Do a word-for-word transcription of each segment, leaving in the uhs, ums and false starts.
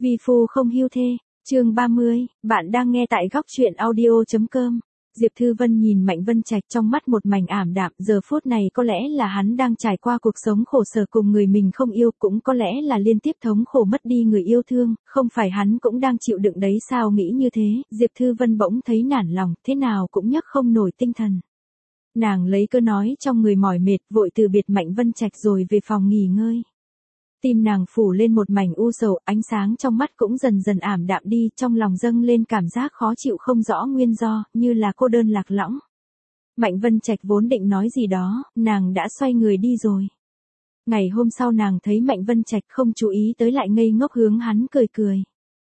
Vi phu không hưu thê, chương ba mươi, bạn đang nghe tại góc truyện audio chấm com. Diệp Thư Vân nhìn Mạnh Vân Trạch trong mắt một mảnh ảm đạm, giờ phút này có lẽ là hắn đang trải qua cuộc sống khổ sở cùng người mình không yêu, cũng có lẽ là liên tiếp thống khổ mất đi người yêu thương, không phải hắn cũng đang chịu đựng đấy sao? Nghĩ như thế, Diệp Thư Vân bỗng thấy nản lòng, thế nào cũng nhấc không nổi tinh thần. Nàng lấy cớ nói trong người mỏi mệt, vội từ biệt Mạnh Vân Trạch rồi về phòng nghỉ ngơi. Tim nàng phủ lên một mảnh u sầu, ánh sáng trong mắt cũng dần dần ảm đạm đi, trong lòng dâng lên cảm giác khó chịu không rõ nguyên do, như là cô đơn lạc lõng. Mạnh Vân Trạch vốn định nói gì đó, nàng đã xoay người đi rồi. Ngày hôm sau nàng thấy Mạnh Vân Trạch không chú ý tới, lại ngây ngốc hướng hắn cười cười.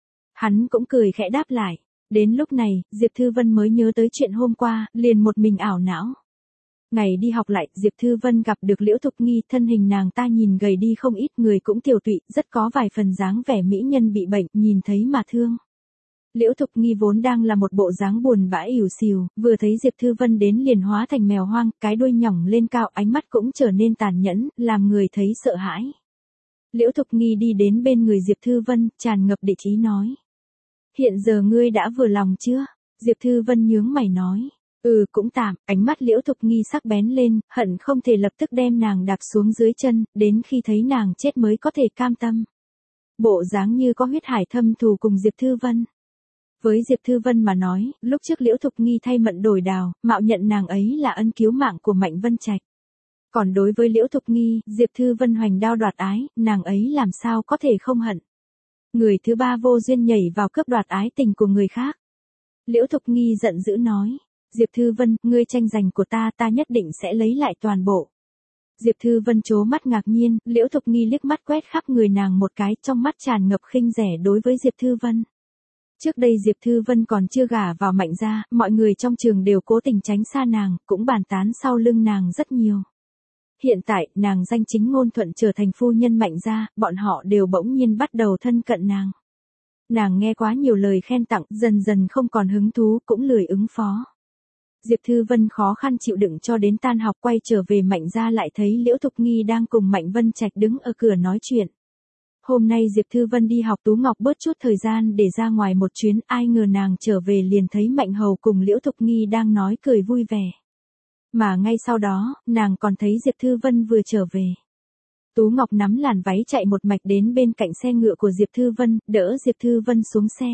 Hắn cũng cười khẽ đáp lại. Đến lúc này, Diệp Thư Vân mới nhớ tới chuyện hôm qua, liền một mình ảo não. Ngày đi học lại, Diệp Thư Vân gặp được Liễu Thục Nghi, thân hình nàng ta nhìn gầy đi không ít, người cũng tiều tụy, rất có vài phần dáng vẻ mỹ nhân bị bệnh, nhìn thấy mà thương. Liễu Thục Nghi vốn đang là một bộ dáng buồn bã ỉu xìu, vừa thấy Diệp Thư Vân đến liền hóa thành mèo hoang, cái đuôi nhỏng lên cao, ánh mắt cũng trở nên tàn nhẫn, làm người thấy sợ hãi. Liễu Thục Nghi đi đến bên người Diệp Thư Vân, tràn ngập địch ý nói: "Hiện giờ ngươi đã vừa lòng chưa?" Diệp Thư Vân nhướng mày nói: "Ừ, cũng tạm." Ánh mắt Liễu Thục Nghi sắc bén lên, hận không thể lập tức đem nàng đạp xuống dưới chân, đến khi thấy nàng chết mới có thể cam tâm. Bộ dáng như có huyết hải thâm thù cùng Diệp Thư Vân. Với Diệp Thư Vân mà nói, lúc trước Liễu Thục Nghi thay mận đổi đào, mạo nhận nàng ấy là ân cứu mạng của Mạnh Vân Trạch. Còn đối với Liễu Thục Nghi, Diệp Thư Vân hoành đao đoạt ái, nàng ấy làm sao có thể không hận. Người thứ ba vô duyên nhảy vào cướp đoạt ái tình của người khác. Liễu Thục Nghi giận dữ nói: "Diệp Thư Vân, ngươi tranh giành của ta, ta nhất định sẽ lấy lại toàn bộ." Diệp Thư Vân trố mắt ngạc nhiên, Liễu Thục Nghi liếc mắt quét khắp người nàng một cái, trong mắt tràn ngập khinh rẻ đối với Diệp Thư Vân. Trước đây Diệp Thư Vân còn chưa gả vào Mạnh gia, mọi người trong trường đều cố tình tránh xa nàng, cũng bàn tán sau lưng nàng rất nhiều. Hiện tại, nàng danh chính ngôn thuận trở thành phu nhân Mạnh gia, bọn họ đều bỗng nhiên bắt đầu thân cận nàng. Nàng nghe quá nhiều lời khen tặng, dần dần không còn hứng thú, cũng lười ứng phó. Diệp Thư Vân khó khăn chịu đựng cho đến tan học quay trở về Mạnh gia, lại thấy Liễu Thục Nghi đang cùng Mạnh Vân Trạch đứng ở cửa nói chuyện. Hôm nay Diệp Thư Vân đi học, Tú Ngọc bớt chút thời gian để ra ngoài một chuyến, ai ngờ nàng trở về liền thấy Mạnh Hầu cùng Liễu Thục Nghi đang nói cười vui vẻ. Mà ngay sau đó, nàng còn thấy Diệp Thư Vân vừa trở về. Tú Ngọc nắm làn váy chạy một mạch đến bên cạnh xe ngựa của Diệp Thư Vân, đỡ Diệp Thư Vân xuống xe.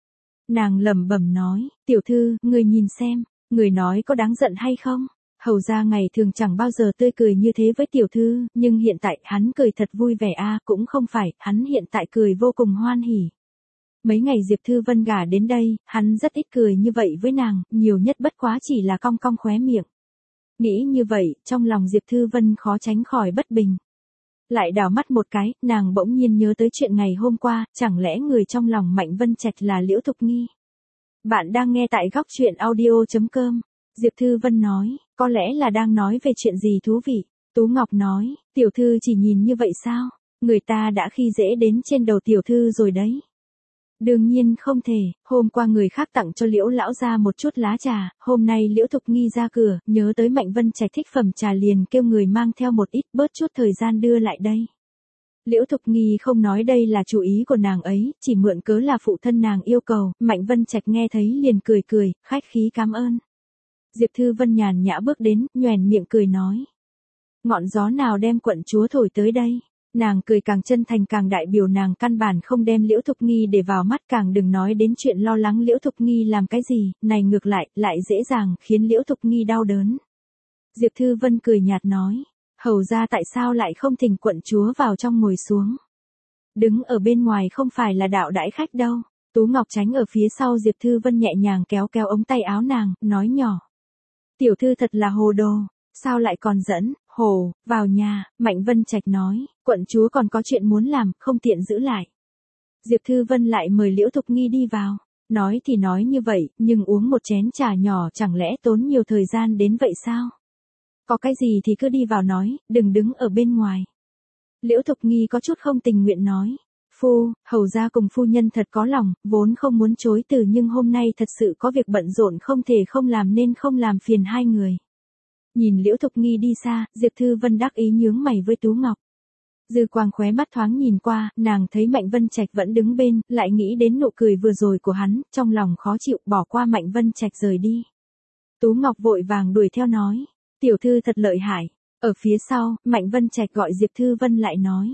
Nàng lẩm bẩm nói: "Tiểu thư, người nhìn xem, người nói có đáng giận hay không? Hầu ra ngày thường chẳng bao giờ tươi cười như thế với tiểu thư, nhưng hiện tại hắn cười thật vui vẻ a." À, cũng không phải, hắn hiện tại cười vô cùng hoan hỉ. Mấy ngày Diệp Thư Vân gả đến đây, hắn rất ít cười như vậy với nàng, nhiều nhất bất quá chỉ là cong cong khóe miệng. Nghĩ như vậy, trong lòng Diệp Thư Vân khó tránh khỏi bất bình. Lại đảo mắt một cái, nàng bỗng nhiên nhớ tới chuyện ngày hôm qua, chẳng lẽ người trong lòng Mạnh Vân Trạch là Liễu Thục Nghi? Bạn đang nghe tại góc truyện audio chấm com. Diệp Thư Vân nói: "Có lẽ là đang nói về chuyện gì thú vị." Tú Ngọc nói: "Tiểu thư chỉ nhìn như vậy sao? Người ta đã khi dễ đến trên đầu tiểu thư rồi đấy." "Đương nhiên không thể, hôm qua người khác tặng cho Liễu lão gia một chút lá trà, hôm nay Liễu Thục Nghi ra cửa, nhớ tới Mạnh Vân Trạch thích phẩm trà liền kêu người mang theo một ít, bớt chút thời gian đưa lại đây." Liễu Thục Nghi không nói đây là chủ ý của nàng ấy, chỉ mượn cớ là phụ thân nàng yêu cầu, Mạnh Vân Trạch nghe thấy liền cười cười, khách khí cảm ơn. Diệp Thư Vân nhàn nhã bước đến, nhoẻn miệng cười nói: "Ngọn gió nào đem quận chúa thổi tới đây?" Nàng cười càng chân thành càng đại biểu nàng căn bản không đem Liễu Thục Nghi để vào mắt, càng đừng nói đến chuyện lo lắng Liễu Thục Nghi làm cái gì, này ngược lại, lại dễ dàng khiến Liễu Thục Nghi đau đớn. Diệp Thư Vân cười nhạt nói: "Hầu ra tại sao lại không thỉnh quận chúa vào trong ngồi xuống? Đứng ở bên ngoài không phải là đạo đãi khách đâu." Tú Ngọc tránh ở phía sau Diệp Thư Vân nhẹ nhàng kéo kéo ống tay áo nàng, nói nhỏ: "Tiểu thư thật là hồ đồ, sao lại còn dẫn, hồ, vào nhà." Mạnh Vân Trạch nói: "Quận chúa còn có chuyện muốn làm, không tiện giữ lại." Diệp Thư Vân lại mời Liễu Thục Nghi đi vào. Nói thì nói như vậy, nhưng uống một chén trà nhỏ chẳng lẽ tốn nhiều thời gian đến vậy sao? "Có cái gì thì cứ đi vào nói, đừng đứng ở bên ngoài." Liễu Thục Nghi có chút không tình nguyện nói: "Phu, hầu gia cùng phu nhân thật có lòng, vốn không muốn chối từ, nhưng hôm nay thật sự có việc bận rộn không thể không làm nên không làm phiền hai người." Nhìn Liễu Thục Nghi đi xa, Diệp Thư Vân đắc ý nhướng mày với Tú Ngọc. Dư quang khóe mắt thoáng nhìn qua, nàng thấy Mạnh Vân Trạch vẫn đứng bên, lại nghĩ đến nụ cười vừa rồi của hắn, trong lòng khó chịu bỏ qua Mạnh Vân Trạch rời đi. Tú Ngọc vội vàng đuổi theo nói, tiểu thư thật lợi hại. Ở phía sau, Mạnh Vân Trạch gọi Diệp Thư Vân lại nói.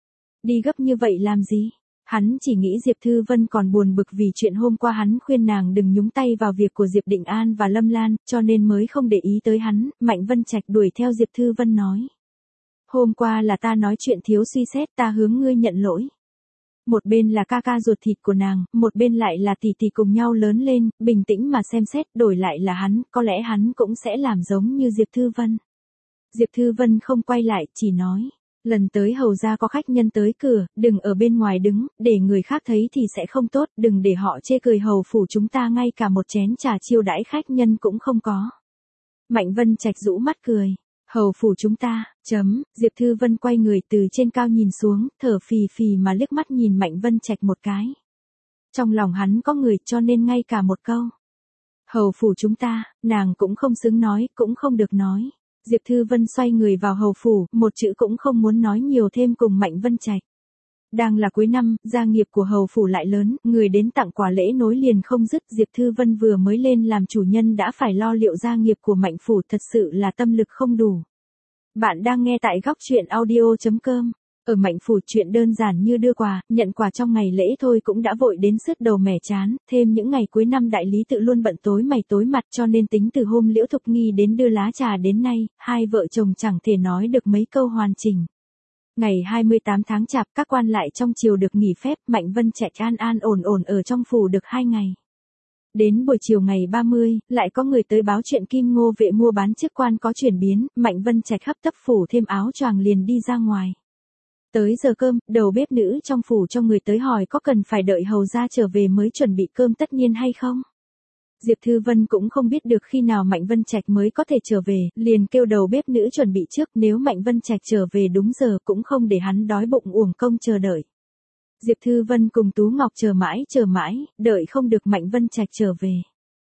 Đi gấp như vậy làm gì? Hắn chỉ nghĩ Diệp Thư Vân còn buồn bực vì chuyện hôm qua hắn khuyên nàng đừng nhúng tay vào việc của Diệp Định An và Lâm Lan, cho nên mới không để ý tới hắn. Mạnh Vân Trạch đuổi theo Diệp Thư Vân nói. Hôm qua là ta nói chuyện thiếu suy xét, ta hướng ngươi nhận lỗi. Một bên là ca ca ruột thịt của nàng, một bên lại là tỷ tỷ cùng nhau lớn lên, bình tĩnh mà xem xét, đổi lại là hắn, có lẽ hắn cũng sẽ làm giống như Diệp Thư Vân. Diệp Thư Vân không quay lại, chỉ nói, lần tới hầu ra có khách nhân tới cửa, đừng ở bên ngoài đứng, để người khác thấy thì sẽ không tốt, đừng để họ chê cười hầu phủ chúng ta ngay cả một chén trà chiêu đãi khách nhân cũng không có. Mạnh Vân Trạch rũ mắt cười. Hầu phủ chúng ta, chấm, Diệp Thư Vân quay người từ trên cao nhìn xuống, thở phì phì mà liếc mắt nhìn Mạnh Vân Trạch một cái. Trong lòng hắn có người cho nên ngay cả một câu. Hầu phủ chúng ta, nàng cũng không xứng nói, cũng không được nói. Diệp Thư Vân xoay người vào hầu phủ, một chữ cũng không muốn nói nhiều thêm cùng Mạnh Vân Trạch. Đang là cuối năm, gia nghiệp của hầu phủ lại lớn, người đến tặng quà lễ nối liền không dứt. Diệp Thư Vân vừa mới lên làm chủ nhân đã phải lo liệu gia nghiệp của Mạnh phủ, thật sự là tâm lực không đủ. Bạn đang nghe tại góc truyện audio chấm com. Ở Mạnh phủ chuyện đơn giản như đưa quà, nhận quà trong ngày lễ thôi cũng đã vội đến sứt đầu mẻ chán, thêm những ngày cuối năm đại lý tự luôn bận tối mày tối mặt, cho nên tính từ hôm Liễu Thục Nghi đến đưa lá trà đến nay, hai vợ chồng chẳng thể nói được mấy câu hoàn chỉnh. Ngày hai mươi tám tháng Chạp, các quan lại trong triều được nghỉ phép, Mạnh Vân Trạch an an ổn ổn ở trong phủ được hai ngày. Đến buổi chiều ngày ba mươi, lại có người tới báo chuyện Kim Ngô Vệ mua bán chức quan có chuyển biến, Mạnh Vân Trạch hấp tấp phủ thêm áo choàng liền đi ra ngoài. Tới giờ cơm, đầu bếp nữ trong phủ cho người tới hỏi có cần phải đợi hầu ra trở về mới chuẩn bị cơm tất niên hay không. Diệp Thư Vân cũng không biết được khi nào Mạnh Vân Trạch mới có thể trở về, liền kêu đầu bếp nữ chuẩn bị trước, nếu Mạnh Vân Trạch trở về đúng giờ cũng không để hắn đói bụng uổng công chờ đợi. Diệp Thư Vân cùng Tú Ngọc chờ mãi chờ mãi, đợi không được Mạnh Vân Trạch trở về.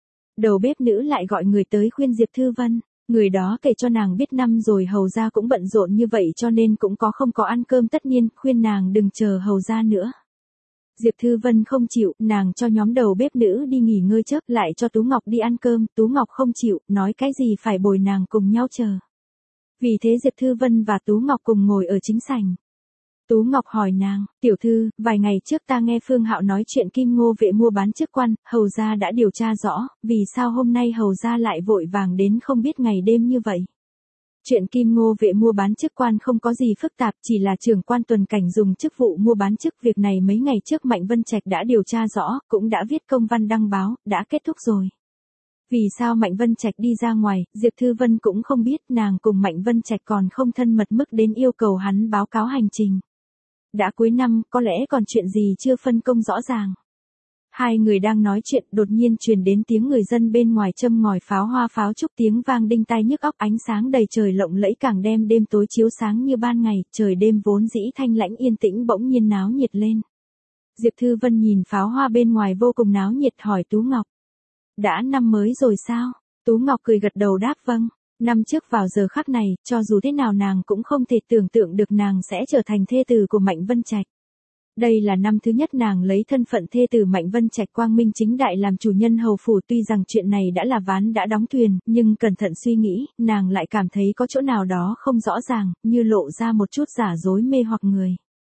Đầu bếp nữ lại gọi người tới khuyên Diệp Thư Vân, người đó kể cho nàng biết năm rồi hầu gia cũng bận rộn như vậy cho nên cũng có không có ăn cơm tất niên, khuyên nàng đừng chờ hầu gia nữa. Diệp Thư Vân không chịu, nàng cho nhóm đầu bếp nữ đi nghỉ ngơi trước, lại cho Tú Ngọc đi ăn cơm, Tú Ngọc không chịu, nói cái gì phải bồi nàng cùng nhau chờ. Vì thế Diệp Thư Vân và Tú Ngọc cùng ngồi ở chính sảnh. Tú Ngọc hỏi nàng, tiểu thư, vài ngày trước ta nghe Phương Hạo nói chuyện Kim Ngô Vệ mua bán chức quan, hầu gia đã điều tra rõ, vì sao hôm nay hầu gia lại vội vàng đến không biết ngày đêm như vậy. Chuyện Kim Ngô Vệ mua bán chức quan không có gì phức tạp, chỉ là trưởng quan tuần cảnh dùng chức vụ mua bán chức, việc này mấy ngày trước Mạnh Vân Trạch đã điều tra rõ, cũng đã viết công văn đăng báo, đã kết thúc rồi. Vì sao Mạnh Vân Trạch đi ra ngoài, Diệp Thư Vân cũng không biết, nàng cùng Mạnh Vân Trạch còn không thân mật mức đến yêu cầu hắn báo cáo hành trình. Đã cuối năm, có lẽ còn chuyện gì chưa phân công rõ ràng. Hai người đang nói chuyện, đột nhiên truyền đến tiếng người dân bên ngoài châm ngòi pháo hoa pháo trúc, tiếng vang đinh tai nhức óc, ánh sáng đầy trời lộng lẫy càng đem đêm tối chiếu sáng như ban ngày, trời đêm vốn dĩ thanh lãnh yên tĩnh bỗng nhiên náo nhiệt lên. Diệp Thư Vân nhìn pháo hoa bên ngoài vô cùng náo nhiệt hỏi Tú Ngọc. Đã năm mới rồi sao? Tú Ngọc cười gật đầu đáp vâng. Năm trước vào giờ khắc này, cho dù thế nào nàng cũng không thể tưởng tượng được nàng sẽ trở thành thê tử của Mạnh Vân Trạch. Đây là năm thứ nhất nàng lấy thân phận thê tử Mạnh Vân Trạch quang minh chính đại làm chủ nhân hầu phủ, tuy rằng chuyện này đã là ván đã đóng thuyền, nhưng cẩn thận suy nghĩ, nàng lại cảm thấy có chỗ nào đó không rõ ràng, như lộ ra một chút giả dối mê hoặc người.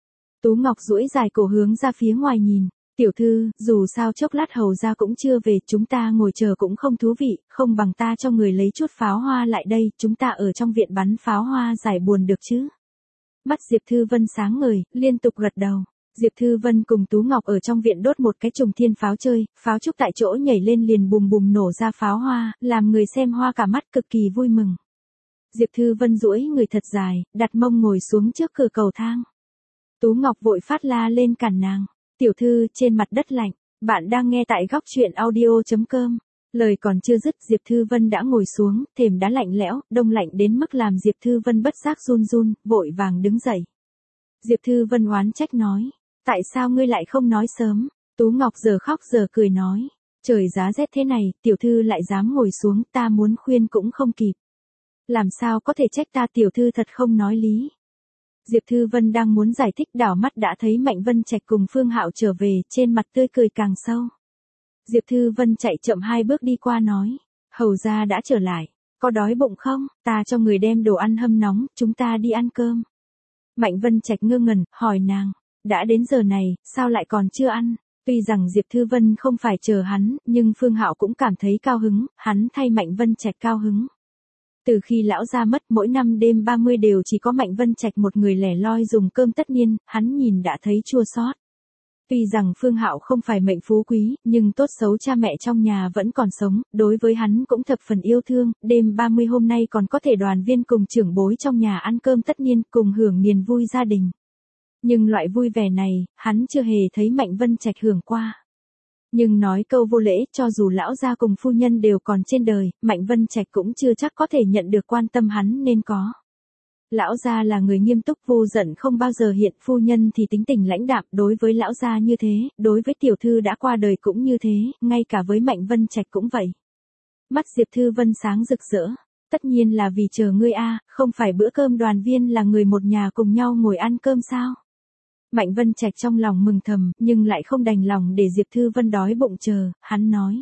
Tú Ngọc duỗi dài cổ hướng ra phía ngoài nhìn. Tiểu thư, dù sao chốc lát hầu ra cũng chưa về, chúng ta ngồi chờ cũng không thú vị, không bằng ta cho người lấy chút pháo hoa lại đây, chúng ta ở trong viện bắn pháo hoa giải buồn được chứ. Mắt Diệp Thư Vân sáng ngời, liên tục gật đầu. Diệp Thư Vân cùng Tú Ngọc ở trong viện đốt một cái trùng thiên pháo chơi, pháo trúc tại chỗ nhảy lên liền bùm bùm nổ ra pháo hoa, làm người xem hoa cả mắt cực kỳ vui mừng. Diệp Thư Vân duỗi người thật dài, đặt mông ngồi xuống trước cửa cầu thang. Tú Ngọc vội phát la lên cản nàng. Tiểu thư, trên mặt đất lạnh, bạn đang nghe tại góc truyện audio chấm com. Lời còn chưa dứt, Diệp Thư Vân đã ngồi xuống, thềm đá lạnh lẽo, đông lạnh đến mức làm Diệp Thư Vân bất giác run run, vội vàng đứng dậy. Diệp Thư Vân oán trách nói, tại sao ngươi lại không nói sớm? Tú Ngọc giờ khóc giờ cười nói, trời giá rét thế này, tiểu thư lại dám ngồi xuống, ta muốn khuyên cũng không kịp. Làm sao có thể trách ta, tiểu thư thật không nói lý. Diệp Thư Vân đang muốn giải thích đảo mắt đã thấy Mạnh Vân Trạch cùng Phương Hạo trở về, trên mặt tươi cười càng sâu. Diệp Thư Vân chạy chậm hai bước đi qua nói, hầu gia đã trở lại, có đói bụng không, ta cho người đem đồ ăn hâm nóng, chúng ta đi ăn cơm. Mạnh Vân Trạch ngơ ngẩn, hỏi nàng, đã đến giờ này, sao lại còn chưa ăn? Tuy rằng Diệp Thư Vân không phải chờ hắn, nhưng Phương Hạo cũng cảm thấy cao hứng, hắn thay Mạnh Vân Trạch cao hứng. Từ khi lão gia mất, mỗi năm đêm ba mươi đều chỉ có Mạnh Vân Trạch một người lẻ loi dùng cơm tất niên, hắn nhìn đã thấy chua xót. Tuy rằng Phương Hạo không phải mệnh phú quý, nhưng tốt xấu cha mẹ trong nhà vẫn còn sống, đối với hắn cũng thập phần yêu thương, đêm ba mươi hôm nay còn có thể đoàn viên cùng trưởng bối trong nhà ăn cơm tất niên, cùng hưởng niềm vui gia đình. Nhưng loại vui vẻ này, hắn chưa hề thấy Mạnh Vân Trạch hưởng qua. Nhưng nói câu vô lễ, cho dù lão gia cùng phu nhân đều còn trên đời, Mạnh Vân Trạch cũng chưa chắc có thể nhận được quan tâm hắn nên có. Lão gia là người nghiêm túc vô giận không bao giờ hiện, phu nhân thì tính tình lãnh đạm, đối với lão gia như thế, đối với tiểu thư đã qua đời cũng như thế, ngay cả với Mạnh Vân Trạch cũng vậy. Mắt Diệp Thư Vân sáng rực rỡ, tất nhiên là vì chờ ngươi a, không phải bữa cơm đoàn viên là người một nhà cùng nhau ngồi ăn cơm sao? Mạnh Vân Trạch trong lòng mừng thầm, nhưng lại không đành lòng để Diệp Thư Vân đói bụng chờ, hắn nói.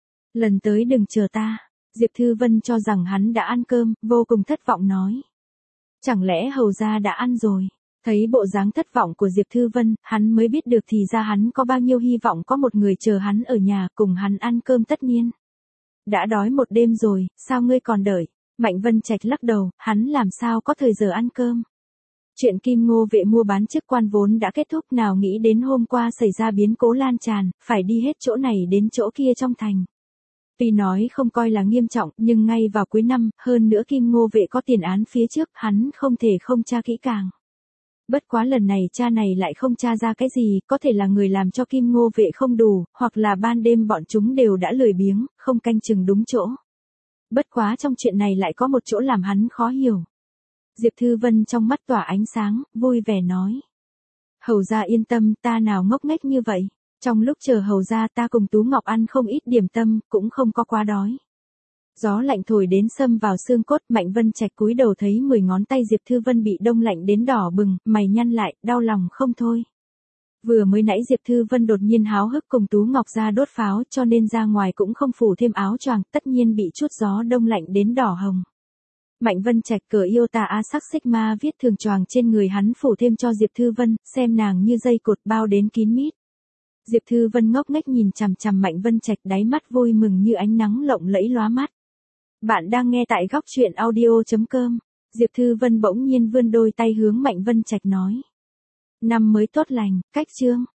Lần tới đừng chờ ta. Diệp Thư Vân cho rằng hắn đã ăn cơm, vô cùng thất vọng nói. Chẳng lẽ hầu gia đã ăn rồi? Thấy bộ dáng thất vọng của Diệp Thư Vân, hắn mới biết được thì ra hắn có bao nhiêu hy vọng có một người chờ hắn ở nhà cùng hắn ăn cơm tất niên. Đã đói một đêm rồi, sao ngươi còn đợi? Mạnh Vân Trạch lắc đầu, hắn làm sao có thời giờ ăn cơm? Chuyện Kim Ngô Vệ mua bán chức quan vốn đã kết thúc, nào nghĩ đến hôm qua xảy ra biến cố lan tràn, phải đi hết chỗ này đến chỗ kia trong thành. Tuy nói không coi là nghiêm trọng, nhưng ngay vào cuối năm, hơn nữa Kim Ngô Vệ có tiền án phía trước, hắn không thể không tra kỹ càng. Bất quá lần này cha này lại không tra ra cái gì, có thể là người làm cho Kim Ngô Vệ không đủ, hoặc là ban đêm bọn chúng đều đã lười biếng, không canh chừng đúng chỗ. Bất quá trong chuyện này lại có một chỗ làm hắn khó hiểu. Diệp Thư Vân trong mắt tỏa ánh sáng, vui vẻ nói. Hầu gia yên tâm, ta nào ngốc nghếch như vậy. Trong lúc chờ hầu gia ta cùng Tú Ngọc ăn không ít điểm tâm, cũng không có quá đói. Gió lạnh thổi đến xâm vào xương cốt, Mạnh Vân Trạch cúi đầu thấy mười ngón tay Diệp Thư Vân bị đông lạnh đến đỏ bừng, mày nhăn lại, đau lòng không thôi. Vừa mới nãy Diệp Thư Vân đột nhiên háo hức cùng Tú Ngọc ra đốt pháo, cho nên ra ngoài cũng không phủ thêm áo choàng, tất nhiên bị chút gió đông lạnh đến đỏ hồng. Mạnh Vân Trạch cờ yêu tà á sắc sigma viết thường choàng trên người hắn phủ thêm cho Diệp Thư Vân, xem nàng như dây cột bao đến kín mít. Diệp Thư Vân ngốc nghếch nhìn chằm chằm Mạnh Vân Trạch, đáy mắt vui mừng như ánh nắng lộng lẫy lóa mắt. Bạn đang nghe tại góc truyện audio chấm com. Diệp Thư Vân bỗng nhiên vươn đôi tay hướng Mạnh Vân Trạch nói. Năm mới tốt lành, cách chương.